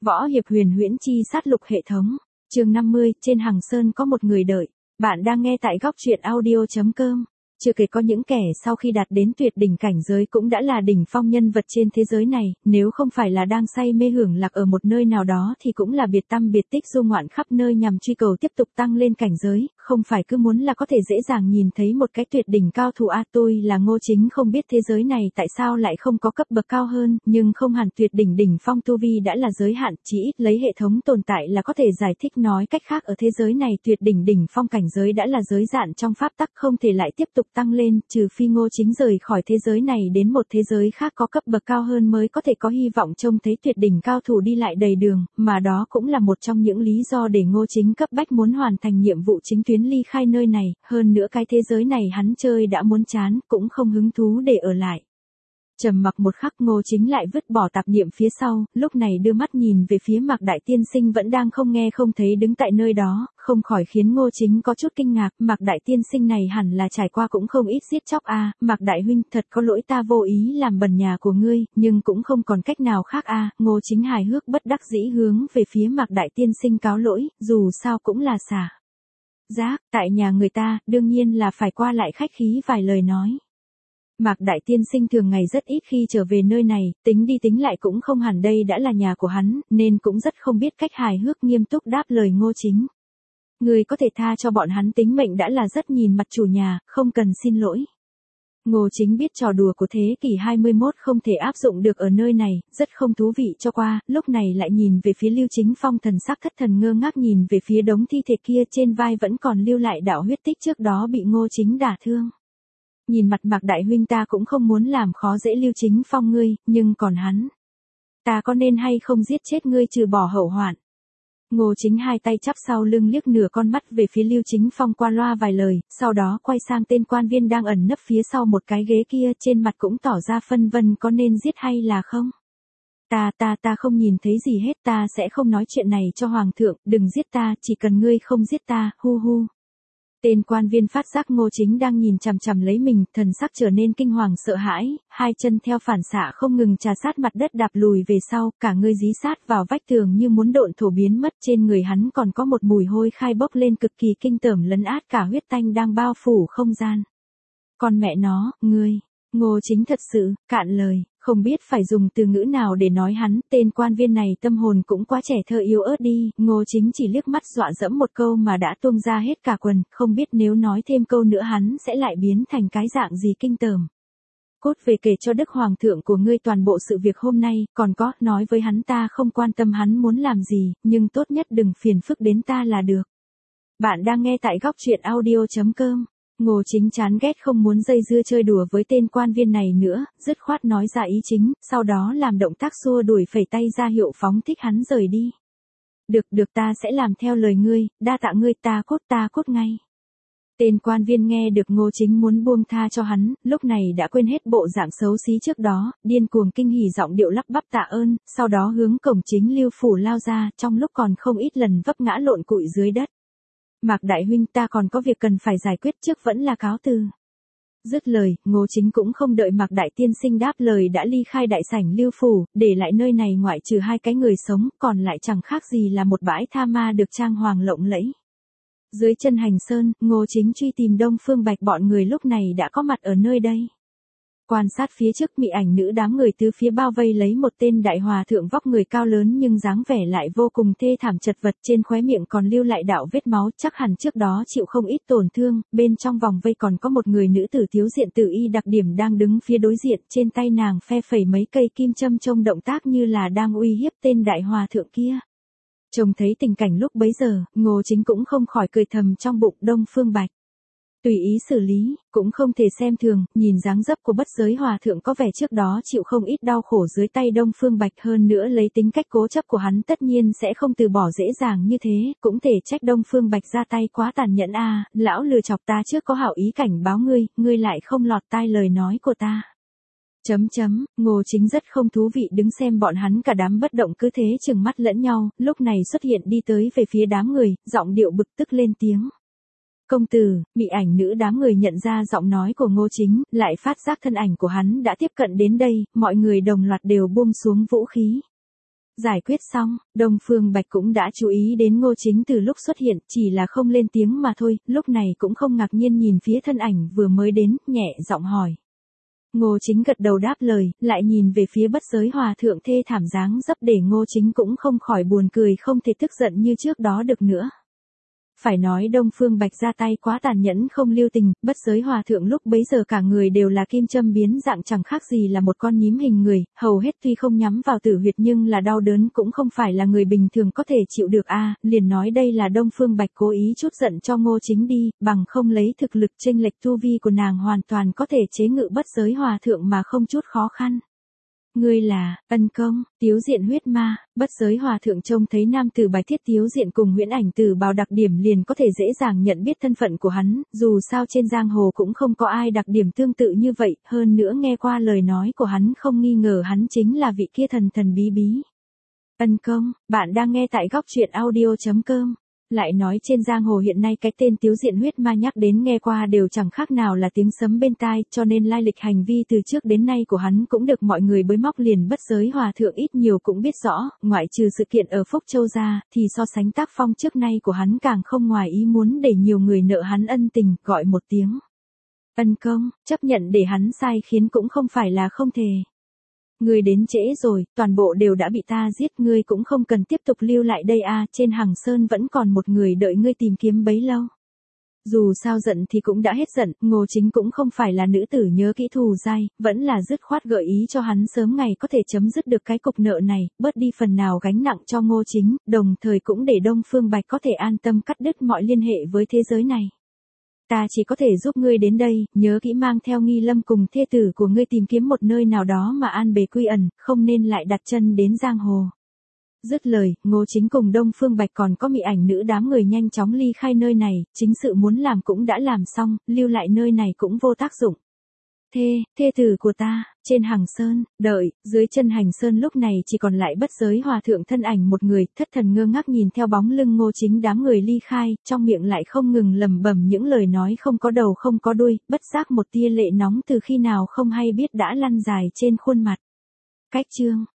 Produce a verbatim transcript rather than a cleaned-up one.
Võ hiệp huyền huyễn chi sát lục hệ thống. Chương năm mươi, trên Hằng Sơn có một người đợi. Bạn đang nghe tại góc truyện audio chấm com. Chưa kể có những kẻ sau khi đạt đến tuyệt đỉnh cảnh giới cũng đã là đỉnh phong nhân vật trên thế giới này, nếu không phải là đang say mê hưởng lạc ở một nơi nào đó thì cũng là biệt tăm biệt tích du ngoạn khắp nơi nhằm truy cầu tiếp tục tăng lên cảnh giới, không phải cứ muốn là có thể dễ dàng nhìn thấy một cái tuyệt đỉnh cao thủ. A tôi là Ngô Chính, không biết thế giới này tại sao lại không có cấp bậc cao hơn, nhưng không hẳn tuyệt đỉnh đỉnh phong tu vi đã là giới hạn, chỉ ít lấy hệ thống tồn tại là có thể giải thích. Nói cách khác, ở thế giới này tuyệt đỉnh đỉnh phong cảnh giới đã là giới hạn trong pháp tắc, không thể lại tiếp tục tăng lên, trừ phi Ngô Chính rời khỏi thế giới này đến một thế giới khác có cấp bậc cao hơn mới có thể có hy vọng trông thấy tuyệt đỉnh cao thủ đi lại đầy đường, mà đó cũng là một trong những lý do để Ngô Chính cấp bách muốn hoàn thành nhiệm vụ chính tuyến ly khai nơi này, hơn nữa cái thế giới này hắn chơi đã muốn chán, cũng không hứng thú để ở lại. Trầm mặc một khắc, Ngô Chính lại vứt bỏ tạp niệm phía sau, lúc này đưa mắt nhìn về phía Mạc Đại Tiên Sinh vẫn đang không nghe không thấy đứng tại nơi đó, không khỏi khiến Ngô Chính có chút kinh ngạc. Mạc Đại Tiên Sinh này hẳn là trải qua cũng không ít giết chóc a. À, Mạc Đại huynh, thật có lỗi, ta vô ý làm bẩn nhà của ngươi, nhưng cũng không còn cách nào khác a. À, Ngô Chính hài hước bất đắc dĩ hướng về phía Mạc Đại Tiên Sinh cáo lỗi, dù sao cũng là xả giác, tại nhà người ta, đương nhiên là phải qua lại khách khí vài lời nói. Mạc Đại Tiên Sinh thường ngày rất ít khi trở về nơi này, tính đi tính lại cũng không hẳn đây đã là nhà của hắn, nên cũng rất không biết cách hài hước nghiêm túc đáp lời Ngô Chính. Người có thể tha cho bọn hắn tính mệnh đã là rất nhìn mặt chủ nhà, không cần xin lỗi. Ngô Chính biết trò đùa của thế kỷ hai mươi mốt không thể áp dụng được ở nơi này, rất không thú vị cho qua, lúc này lại nhìn về phía Lưu Chính Phong, thần sắc thất thần ngơ ngác nhìn về phía đống thi thể kia, trên vai vẫn còn lưu lại đạo huyết tích trước đó bị Ngô Chính đả thương. Nhìn mặt Mạc Đại huynh, ta cũng không muốn làm khó dễ Lưu Chính Phong ngươi, nhưng còn hắn, ta có nên hay không giết chết ngươi trừ bỏ hậu hoạn. Ngô Chính hai tay chắp sau lưng, liếc nửa con mắt về phía Lưu Chính Phong qua loa vài lời, sau đó quay sang tên quan viên đang ẩn nấp phía sau một cái ghế kia, trên mặt cũng tỏ ra phân vân có nên giết hay là không. Ta ta ta không nhìn thấy gì hết, ta sẽ không nói chuyện này cho hoàng thượng, đừng giết ta, chỉ cần ngươi không giết ta, hu hu. Tên quan viên phát giác Ngô Chính đang nhìn chằm chằm lấy mình, thần sắc trở nên kinh hoàng sợ hãi, hai chân theo phản xạ không ngừng trà sát mặt đất đạp lùi về sau, cả người dí sát vào vách tường như muốn độn thổ biến mất. Trên người hắn còn có một mùi hôi khai bốc lên cực kỳ kinh tởm, lấn át cả huyết tanh đang bao phủ không gian. Con mẹ nó, ngươi, Ngô Chính thật sự cạn lời, không biết phải dùng từ ngữ nào để nói hắn. Tên quan viên này tâm hồn cũng quá trẻ thơ yếu ớt đi. Ngô Chính chỉ liếc mắt dọa dẫm một câu mà đã tuông ra hết cả quần, không biết nếu nói thêm câu nữa hắn sẽ lại biến thành cái dạng gì kinh tởm. Cốt về kể cho Đức Hoàng thượng của ngươi toàn bộ sự việc hôm nay, còn có, nói với hắn ta không quan tâm hắn muốn làm gì, nhưng tốt nhất đừng phiền phức đến ta là được. Bạn đang nghe tại góc truyện audio chấm com. Ngô Chính chán ghét không muốn dây dưa chơi đùa với tên quan viên này nữa, dứt khoát nói ra ý chính, sau đó làm động tác xua đuổi, phẩy tay ra hiệu phóng thích hắn rời đi. Được được, ta sẽ làm theo lời ngươi, đa tạ ngươi, ta cốt ta cốt ngay. Tên quan viên nghe được Ngô Chính muốn buông tha cho hắn, lúc này đã quên hết bộ dạng xấu xí trước đó, điên cuồng kinh hỉ giọng điệu lắp bắp tạ ơn, sau đó hướng cổng chính Lưu phủ lao ra, trong lúc còn không ít lần vấp ngã lộn cụi dưới đất. Mạc Đại huynh, ta còn có việc cần phải giải quyết trước, vẫn là cáo từ. Dứt lời, Ngô Chính cũng không đợi Mạc Đại Tiên Sinh đáp lời đã ly khai đại sảnh Lưu phủ, để lại nơi này ngoại trừ hai cái người sống, còn lại chẳng khác gì là một bãi tha ma được trang hoàng lộng lẫy. Dưới chân Hành Sơn, Ngô Chính truy tìm Đông Phương Bạch, bọn người lúc này đã có mặt ở nơi đây. Quan sát phía trước, mị ảnh nữ đám người tứ phía bao vây lấy một tên đại hòa thượng vóc người cao lớn nhưng dáng vẻ lại vô cùng thê thảm chật vật, trên khóe miệng còn lưu lại đạo vết máu, chắc hẳn trước đó chịu không ít tổn thương. Bên trong vòng vây còn có một người nữ tử thiếu diện tử y đặc điểm đang đứng phía đối diện, trên tay nàng phe phẩy mấy cây kim châm, trông động tác như là đang uy hiếp tên đại hòa thượng kia. Trông thấy tình cảnh lúc bấy giờ, Ngô Chính cũng không khỏi cười thầm trong bụng, Đông Phương Bạch tùy ý xử lý, cũng không thể xem thường. Nhìn dáng dấp của bất giới hòa thượng có vẻ trước đó chịu không ít đau khổ dưới tay Đông Phương Bạch, hơn nữa lấy tính cách cố chấp của hắn tất nhiên sẽ không từ bỏ dễ dàng như thế, cũng thể trách Đông Phương Bạch ra tay quá tàn nhẫn a. À, lão lừa chọc ta trước có hảo ý cảnh báo ngươi, ngươi lại không lọt tai lời nói của ta. Chấm chấm, Ngô Chính rất không thú vị đứng xem bọn hắn cả đám bất động cứ thế chừng mắt lẫn nhau, lúc này xuất hiện đi tới về phía đám người, giọng điệu bực tức lên tiếng. Công tử, mị ảnh nữ đám người nhận ra giọng nói của Ngô Chính, lại phát giác thân ảnh của hắn đã tiếp cận đến đây, mọi người đồng loạt đều buông xuống vũ khí. Giải quyết xong, Đông Phương Bạch cũng đã chú ý đến Ngô Chính từ lúc xuất hiện, chỉ là không lên tiếng mà thôi, lúc này cũng không ngạc nhiên nhìn phía thân ảnh vừa mới đến, nhẹ giọng hỏi. Ngô Chính gật đầu đáp lời, lại nhìn về phía Bất Giới Hòa Thượng thê thảm dáng dấp để Ngô Chính cũng không khỏi buồn cười, không thể tức giận như trước đó được nữa. Phải nói Đông Phương Bạch ra tay quá tàn nhẫn không lưu tình, Bất Giới Hòa Thượng lúc bấy giờ cả người đều là kim châm biến dạng, chẳng khác gì là một con nhím hình người, hầu hết tuy không nhắm vào tử huyệt nhưng là đau đớn cũng không phải là người bình thường có thể chịu được a. Liền nói đây là Đông Phương Bạch cố ý chút giận cho Ngô Chính đi, bằng không lấy thực lực chênh lệch tu vi của nàng hoàn toàn có thể chế ngự Bất Giới Hòa Thượng mà không chút khó khăn. Ngươi là, Ân Công, Tiếu Diện huyết ma. Bất Giới Hòa Thượng trông thấy nam tử bài thiết Tiếu Diện cùng huyễn ảnh tử bào đặc điểm liền có thể dễ dàng nhận biết thân phận của hắn, dù sao trên giang hồ cũng không có ai đặc điểm tương tự như vậy, hơn nữa nghe qua lời nói của hắn không nghi ngờ hắn chính là vị kia thần thần bí bí. Ân Công, bạn đang nghe tại góc truyện audio chấm com. Lại nói trên giang hồ hiện nay cái tên Tiếu Diện huyết ma nhắc đến nghe qua đều chẳng khác nào là tiếng sấm bên tai, cho nên lai lịch hành vi từ trước đến nay của hắn cũng được mọi người bới móc, liền Bất Giới Hòa Thượng ít nhiều cũng biết rõ, ngoại trừ sự kiện ở Phúc Châu ra, thì so sánh tác phong trước nay của hắn càng không ngoài ý muốn để nhiều người nợ hắn ân tình, gọi một tiếng Ân Công, chấp nhận để hắn sai khiến cũng không phải là không thể. Ngươi đến trễ rồi, toàn bộ đều đã bị ta giết, ngươi cũng không cần tiếp tục lưu lại đây a, trên Hằng Sơn vẫn còn một người đợi ngươi tìm kiếm bấy lâu. Dù sao giận thì cũng đã hết giận, Ngô Chính cũng không phải là nữ tử nhớ kỹ thù dai, vẫn là dứt khoát gợi ý cho hắn sớm ngày có thể chấm dứt được cái cục nợ này, bớt đi phần nào gánh nặng cho Ngô Chính, đồng thời cũng để Đông Phương Bạch có thể an tâm cắt đứt mọi liên hệ với thế giới này. Ta chỉ có thể giúp ngươi đến đây, nhớ kỹ mang theo Nghi Lâm cùng thê tử của ngươi tìm kiếm một nơi nào đó mà an bề quy ẩn, không nên lại đặt chân đến giang hồ. Dứt lời, Ngô Chính cùng Đông Phương Bạch còn có Mị Ảnh nữ đám người nhanh chóng ly khai nơi này, chính sự muốn làm cũng đã làm xong, lưu lại nơi này cũng vô tác dụng. Thê, thê tử của ta, trên Hằng Sơn, đợi, dưới chân Hành Sơn lúc này chỉ còn lại Bất Giới Hòa Thượng thân ảnh một người, thất thần ngơ ngác nhìn theo bóng lưng Ngô Chính đám người ly khai, trong miệng lại không ngừng lẩm bẩm những lời nói không có đầu không có đuôi, bất giác một tia lệ nóng từ khi nào không hay biết đã lăn dài trên khuôn mặt. Cách chương